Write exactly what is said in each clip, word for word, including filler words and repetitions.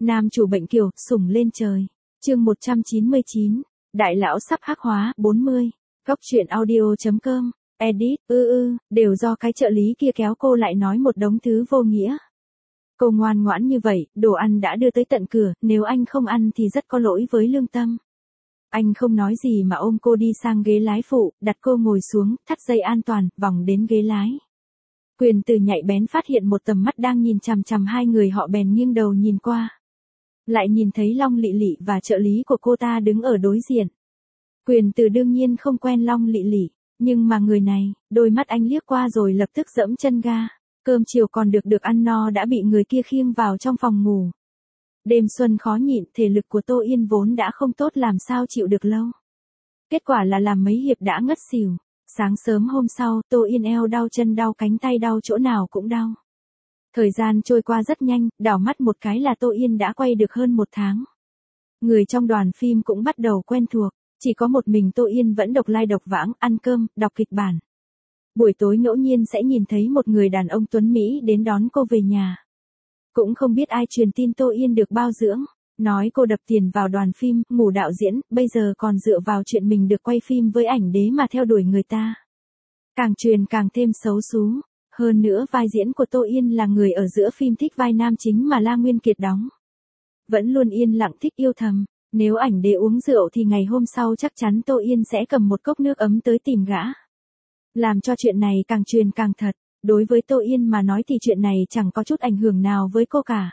Nam chủ bệnh kiều, sủng lên trời. Chương một trăm chín mươi chín. Đại lão sắp hắc hóa, bốn mươi. Góc truyện audio chấm com. Edit, ư ư, đều do cái trợ lý kia kéo cô lại nói một đống thứ vô nghĩa. Cô ngoan ngoãn như vậy, đồ ăn đã đưa tới tận cửa, nếu anh không ăn thì rất có lỗi với lương tâm. Anh không nói gì mà ôm cô đi sang ghế lái phụ, đặt cô ngồi xuống, thắt dây an toàn, vòng đến ghế lái. Quyền Từ nhạy bén phát hiện một tầm mắt đang nhìn chằm chằm hai người, họ bèn nghiêng đầu nhìn qua. Lại nhìn thấy Long Lị Lị và trợ lý của cô ta đứng ở đối diện. Quyền Từ đương nhiên không quen Long Lị Lị, nhưng mà người này, đôi mắt anh liếc qua rồi lập tức giẫm chân ga. Cơm chiều còn được được ăn no đã bị người kia khiêng vào trong phòng ngủ. Đêm xuân khó nhịn, thể lực của Tô Yên vốn đã không tốt làm sao chịu được lâu. Kết quả là làm mấy hiệp đã ngất xỉu. Sáng sớm hôm sau, Tô Yên eo đau, chân đau, cánh tay đau, chỗ nào cũng đau. Thời gian trôi qua rất nhanh, đảo mắt một cái là Tô Yên đã quay được hơn một tháng. Người trong đoàn phim cũng bắt đầu quen thuộc, chỉ có một mình Tô Yên vẫn độc lai độc vãng, ăn cơm, đọc kịch bản. Buổi tối ngẫu nhiên sẽ nhìn thấy một người đàn ông tuấn Mỹ đến đón cô về nhà. Cũng không biết ai truyền tin Tô Yên được bao dưỡng, nói cô đập tiền vào đoàn phim, ngủ đạo diễn, bây giờ còn dựa vào chuyện mình được quay phim với ảnh đế mà theo đuổi người ta. Càng truyền càng thêm xấu xú. Hơn nữa vai diễn của Tô Yên là người ở giữa phim thích vai nam chính mà La Nguyên Kiệt đóng. Vẫn luôn yên lặng thích yêu thầm, nếu ảnh đế uống rượu thì ngày hôm sau chắc chắn Tô Yên sẽ cầm một cốc nước ấm tới tìm gã. Làm cho chuyện này càng truyền càng thật, đối với Tô Yên mà nói thì chuyện này chẳng có chút ảnh hưởng nào với cô cả.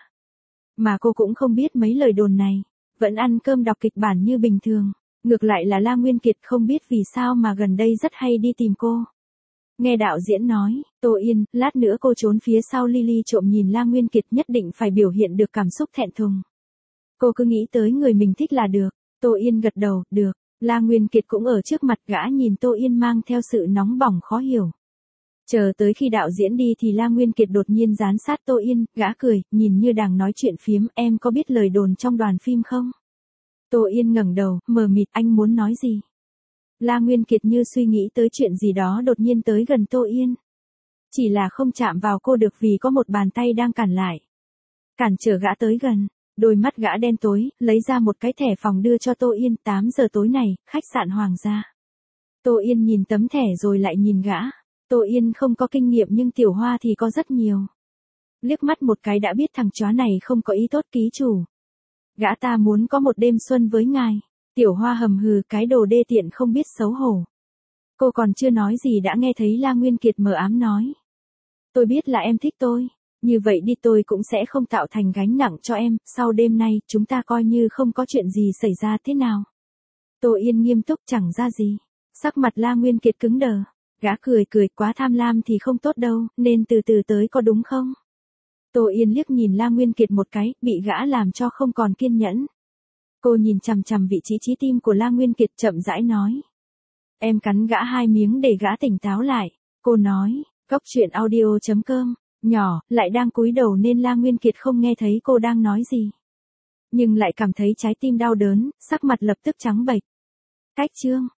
Mà cô cũng không biết mấy lời đồn này, vẫn ăn cơm đọc kịch bản như bình thường. Ngược lại là La Nguyên Kiệt không biết vì sao mà gần đây rất hay đi tìm cô. Nghe đạo diễn nói, Tô Yên, lát nữa cô trốn phía sau Lily trộm nhìn La Nguyên Kiệt, nhất định phải biểu hiện được cảm xúc thẹn thùng. Cô cứ nghĩ tới người mình thích là được. Tô Yên gật đầu, được. La Nguyên Kiệt cũng ở trước mặt gã, nhìn Tô Yên mang theo sự nóng bỏng khó hiểu. Chờ tới khi đạo diễn đi thì La Nguyên Kiệt đột nhiên dán sát Tô Yên, gã cười, nhìn như đang nói chuyện phiếm, em có biết lời đồn trong đoàn phim không? Tô Yên ngẩng đầu, mờ mịt, anh muốn nói gì? La Nguyên Kiệt như suy nghĩ tới chuyện gì đó đột nhiên tới gần Tô Yên. Chỉ là không chạm vào cô được vì có một bàn tay đang cản lại. Cản trở gã tới gần, đôi mắt gã đen tối, lấy ra một cái thẻ phòng đưa cho Tô Yên, tám giờ tối này, khách sạn Hoàng gia. Tô Yên nhìn tấm thẻ rồi lại nhìn gã. Tô Yên không có kinh nghiệm nhưng Tiểu Hoa thì có rất nhiều. Liếc mắt một cái đã biết thằng chó này không có ý tốt ký chủ. Gã ta muốn có một đêm xuân với ngài. Tiểu Hoa hầm hừ, cái đồ đê tiện không biết xấu hổ. Cô còn chưa nói gì đã nghe thấy La Nguyên Kiệt mờ ám nói. Tôi biết là em thích tôi. Như vậy đi, tôi cũng sẽ không tạo thành gánh nặng cho em. Sau đêm nay, chúng ta coi như không có chuyện gì xảy ra, thế nào? Tô Yên nghiêm túc, chẳng ra gì. Sắc mặt La Nguyên Kiệt cứng đờ. Gã cười cười, quá tham lam thì không tốt đâu, nên từ từ tới, có đúng không? Tô Yên liếc nhìn La Nguyên Kiệt một cái, bị gã làm cho không còn kiên nhẫn. Cô nhìn chằm chằm vị trí trái tim của La Nguyên Kiệt, chậm rãi nói. Em cắn gã hai miếng để gã tỉnh táo lại. Cô nói, góc truyện audio chấm com, nhỏ, lại đang cúi đầu nên La Nguyên Kiệt không nghe thấy cô đang nói gì. Nhưng lại cảm thấy trái tim đau đớn, sắc mặt lập tức trắng bệch. Cách chương.